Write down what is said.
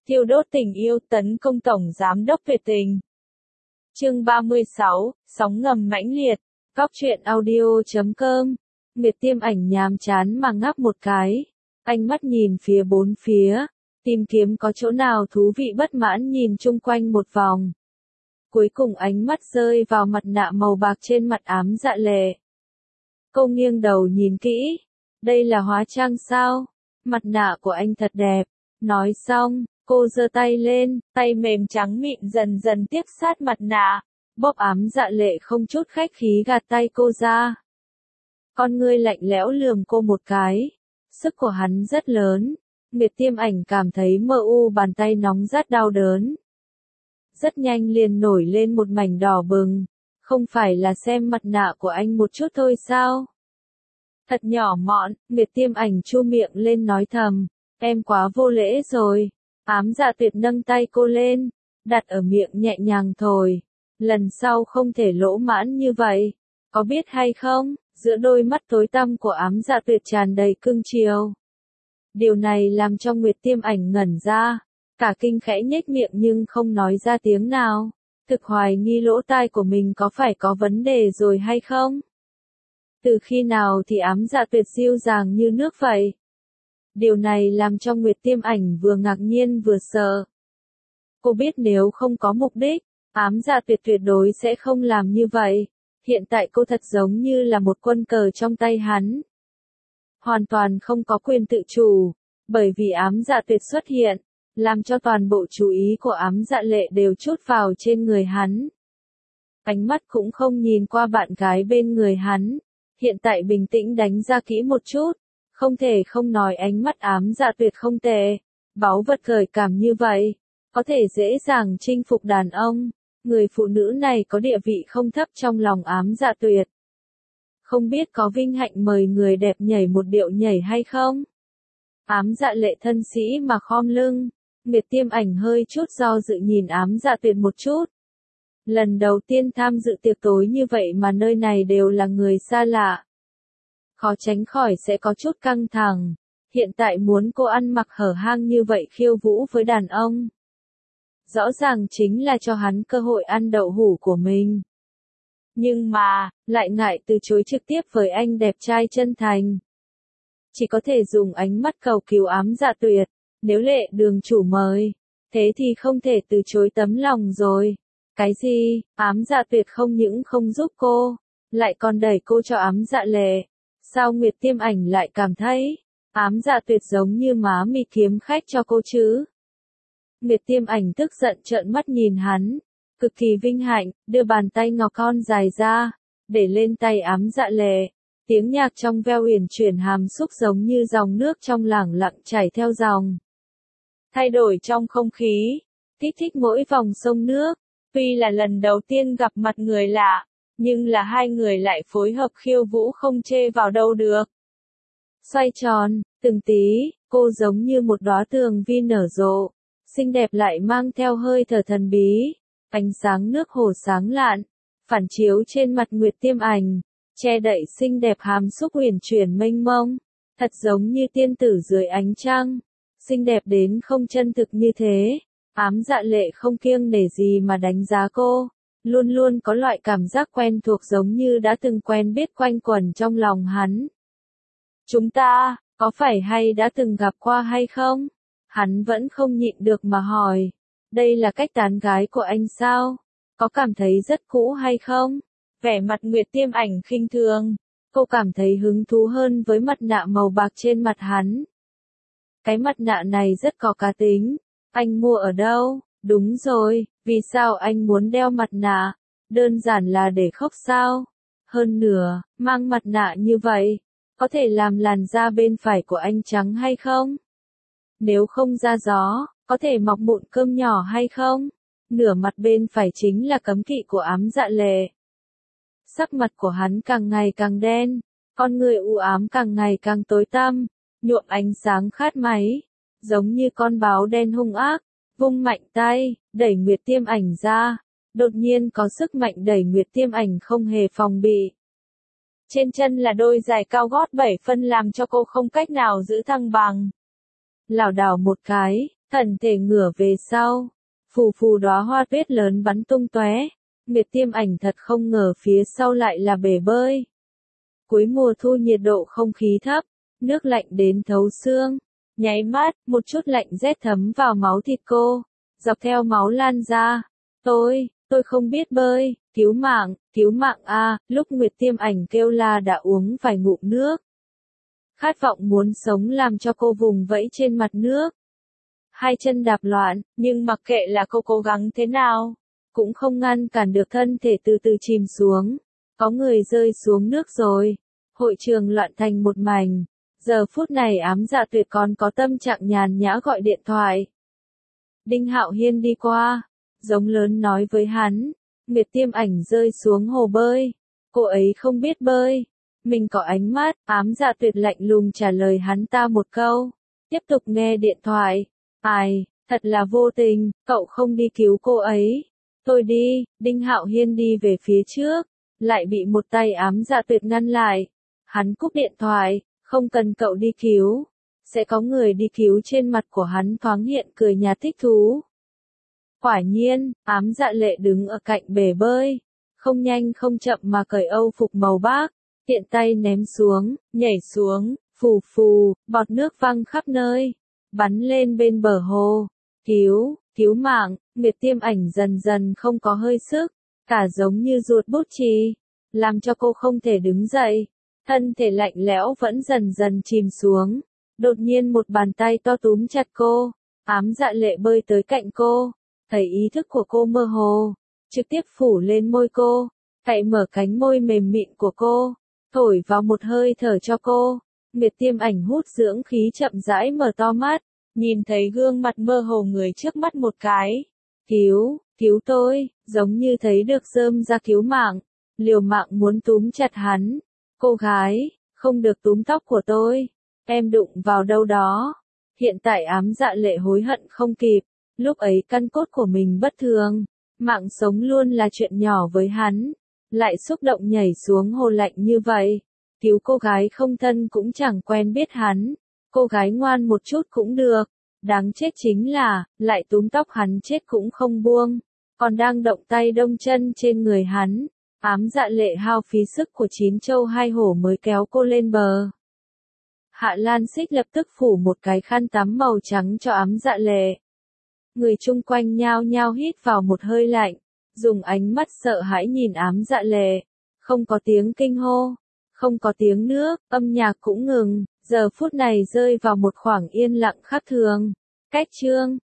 Thiêu đốt tình yêu tấn công Tổng Giám đốc Việt Tình. Chương 36, sóng ngầm mãnh liệt. Góc truyện audio.com. Nguyệt Tiêm Ảnh nhàm chán mà ngáp một cái. Ánh mắt nhìn phía bốn phía, tìm kiếm có chỗ nào thú vị, bất mãn nhìn chung quanh một vòng. Cuối cùng ánh mắt rơi vào mặt nạ màu bạc trên mặt Ám Dạ Lệ. Cô nghiêng đầu nhìn kỹ. Đây là hóa trang sao? Mặt nạ của anh thật đẹp. Nói xong, cô giơ tay lên, tay mềm trắng mịn dần dần tiếp sát mặt nạ. Bóp Ám Dạ Lệ không chút khách khí gạt tay cô ra. Con ngươi lạnh lẽo lườm cô một cái. Sức của hắn rất lớn. Nguyệt Tiêm Ảnh cảm thấy mơ u, bàn tay nóng rát đau đớn. Rất nhanh liền nổi lên một mảnh đỏ bừng. Không phải là xem mặt nạ của anh một chút thôi sao? Thật nhỏ mọn, Nguyệt Tiêm Ảnh chu miệng lên nói thầm. Em quá vô lễ rồi. Ám Dạ Tuyệt nâng tay cô lên, đặt ở miệng nhẹ nhàng thổi. Lần sau không thể lỗ mãn như vậy. Có biết hay không, giữa đôi mắt tối tăm của Ám Dạ Tuyệt tràn đầy cưng chiều. Điều này làm cho Nguyệt Tiêm Ảnh ngẩn ra. Cả kinh khẽ nhếch miệng nhưng không nói ra tiếng nào. Thực hoài nghi lỗ tai của mình có phải có vấn đề rồi hay không? Từ khi nào thì Ám Dạ Tuyệt dịu dàng như nước vậy? Điều này làm cho Nguyệt Tiêm Ảnh vừa ngạc nhiên vừa sợ. Cô biết nếu không có mục đích, Ám Dạ Tuyệt tuyệt đối sẽ không làm như vậy. Hiện tại cô thật giống như là một quân cờ trong tay hắn. Hoàn toàn không có quyền tự chủ, bởi vì Ám Dạ Tuyệt xuất hiện, làm cho toàn bộ chú ý của Ám Dạ Lệ đều trút vào trên người hắn. Ánh mắt cũng không nhìn qua bạn gái bên người hắn, hiện tại bình tĩnh đánh ra kỹ một chút. Không thể không nói ánh mắt Ám Dạ Tuyệt không tệ. Báu vật gợi cảm như vậy, có thể dễ dàng chinh phục đàn ông. Người phụ nữ này có địa vị không thấp trong lòng Ám Dạ Tuyệt. Không biết có vinh hạnh mời người đẹp nhảy một điệu nhảy hay không? Ám Dạ Lệ thân sĩ mà khom lưng. Nguyệt Tiêm Ảnh hơi chút do dự nhìn Ám Dạ Tuyệt một chút. Lần đầu tiên tham dự tiệc tối như vậy mà nơi này đều là người xa lạ. Khó tránh khỏi sẽ có chút căng thẳng. Hiện tại muốn cô ăn mặc hở hang như vậy khiêu vũ với đàn ông. Rõ ràng chính là cho hắn cơ hội ăn đậu hũ của mình. Nhưng mà, lại ngại từ chối trực tiếp với anh đẹp trai chân thành. Chỉ có thể dùng ánh mắt cầu cứu Ám Dạ Tuyệt. Nếu Lệ đường chủ mời, thế thì không thể từ chối tấm lòng rồi. Cái gì? Ám Dạ Tuyệt không những không giúp cô, lại còn đẩy cô cho Ám Dạ Lệ. Sao Nguyệt Tiêm Ảnh lại cảm thấy, Ám Dạ Tuyệt giống như má mì kiếm khách cho cô chứ? Nguyệt Tiêm Ảnh tức giận trợn mắt nhìn hắn, cực kỳ vinh hạnh, đưa bàn tay ngọc con dài ra, để lên tay Ám Dạ Lệ. Tiếng nhạc trong veo uyển chuyển hàm xúc giống như dòng nước trong lẳng lặng chảy theo dòng. Thay đổi trong không khí, kích thích mỗi vòng sông nước. Tuy là lần đầu tiên gặp mặt người lạ, nhưng là hai người lại phối hợp khiêu vũ không chê vào đâu được. Xoay tròn, từng tí, cô giống như một đóa tường vi nở rộ, xinh đẹp lại mang theo hơi thở thần bí. Ánh sáng nước hồ sáng lạn, phản chiếu trên mặt Nguyệt Tiêm Ảnh, che đậy xinh đẹp hàm xúc uyển chuyển mênh mông, thật giống như tiên tử dưới ánh trăng, xinh đẹp đến không chân thực như thế. Ám Dạ Lệ không kiêng nể gì mà đánh giá cô, luôn luôn có loại cảm giác quen thuộc giống như đã từng quen biết quanh quẩn trong lòng hắn. Chúng ta, có phải hay đã từng gặp qua hay không? Hắn vẫn không nhịn được mà hỏi. Đây là cách tán gái của anh sao? Có cảm thấy rất cũ hay không? Vẻ mặt Nguyệt Tiêm Ảnh khinh thường. Cô cảm thấy hứng thú hơn với mặt nạ màu bạc trên mặt hắn. Cái mặt nạ này rất có cá tính. Anh mua ở đâu? Đúng rồi, vì sao anh muốn đeo mặt nạ? Đơn giản là để khóc sao? Hơn nữa, mang mặt nạ như vậy, có thể làm làn da bên phải của anh trắng hay không? Nếu không ra gió, có thể mọc mụn cơm nhỏ hay không? Nửa mặt bên phải chính là cấm kỵ của Ám Dạ Lệ. Sắc mặt của hắn càng ngày càng đen, con người u ám càng ngày càng tối tăm, nhuộm ánh sáng khát máy, giống như con báo đen hung ác, vung mạnh tay, đẩy Nguyệt Tiêm Ảnh ra, đột nhiên có sức mạnh đẩy Nguyệt Tiêm Ảnh không hề phòng bị. Trên chân là đôi giày cao gót 7 phân làm cho cô không cách nào giữ thăng bằng. Lảo đảo một cái, Thần thể ngửa về sau. Phù phù đóa hoa tuyết lớn bắn tung tóe. Nguyệt Tiêm Ảnh thật không ngờ phía sau lại là bể bơi. Cuối mùa thu nhiệt độ không khí thấp, nước lạnh đến thấu xương. Nháy mắt, một chút lạnh rét thấm vào máu thịt cô, dọc theo máu lan ra. Tôi không biết bơi, cứu mạng a, lúc Nguyệt Tiêm Ảnh kêu la đã uống vài ngụm nước. Khát vọng muốn sống làm cho cô vùng vẫy trên mặt nước. Hai chân đạp loạn, nhưng mặc kệ là cô cố gắng thế nào, cũng không ngăn cản được thân thể từ từ chìm xuống. Có người rơi xuống nước rồi. Hội trường loạn thành một mảnh. Giờ phút này Ám Dạ Tuyệt còn có tâm trạng nhàn nhã gọi điện thoại. Đinh Hạo Hiên đi qua, giống lớn nói với hắn, Nguyệt Tiêm Ảnh rơi xuống hồ bơi. Cô ấy không biết bơi. Mình có ánh mắt, Ám Dạ Tuyệt lạnh lùng trả lời hắn ta một câu. Tiếp tục nghe điện thoại. Ai, thật là vô tình, cậu không đi cứu cô ấy. Tôi đi, Đinh Hạo Hiên đi về phía trước, lại bị một tay Ám Dạ Tuyệt ngăn lại. Hắn cúp điện thoại, không cần cậu đi cứu. Sẽ có người đi cứu. Trên mặt của hắn thoáng hiện cười nhạt thích thú. Quả nhiên, Ám Dạ Lệ đứng ở cạnh bể bơi, không nhanh không chậm mà cởi âu phục màu bác, tiện tay ném xuống, nhảy xuống, phù phù, bọt nước văng khắp nơi, bắn lên bên bờ hồ. Cứu mạng, Nguyệt Tiêm Ảnh dần dần không có hơi sức, cả giống như ruột bút chì, làm cho cô không thể đứng dậy, thân thể lạnh lẽo vẫn dần dần chìm xuống. Đột nhiên một bàn tay to túm chặt cô, Ám Dạ Lệ bơi tới cạnh cô, thấy ý thức của cô mơ hồ, trực tiếp phủ lên môi cô, cạy mở cánh môi mềm mịn của cô, thổi vào một hơi thở cho cô. Nguyệt Tiêm Ảnh hút dưỡng khí chậm rãi mở to mắt, nhìn thấy gương mặt mơ hồ người trước mắt một cái. Cứu tôi, giống như thấy được rơm ra cứu mạng, liều mạng muốn túm chặt hắn. Cô gái, không được túm tóc của tôi, em đụng vào đâu đó. Hiện tại Ám Dạ Lệ hối hận không kịp, lúc ấy căn cốt của mình bất thường, mạng sống luôn là chuyện nhỏ với hắn, lại xúc động nhảy xuống hồ lạnh như vậy. Cứu cô gái không thân cũng chẳng quen biết hắn, cô gái ngoan một chút cũng được, đáng chết chính là, lại túm tóc hắn chết cũng không buông, còn đang động tay đông chân trên người hắn. Ám Dạ Lệ hao phí sức của 9 châu 2 hổ mới kéo cô lên bờ. Hạ Lan Xích lập tức phủ một cái khăn tắm màu trắng cho Ám Dạ Lệ. Người chung quanh nhao nhao hít vào một hơi lạnh, dùng ánh mắt sợ hãi nhìn Ám Dạ Lệ. Không có tiếng kinh hô, không có tiếng nước, âm nhạc cũng ngừng, giờ phút này rơi vào một khoảng yên lặng khác thường. Cách chương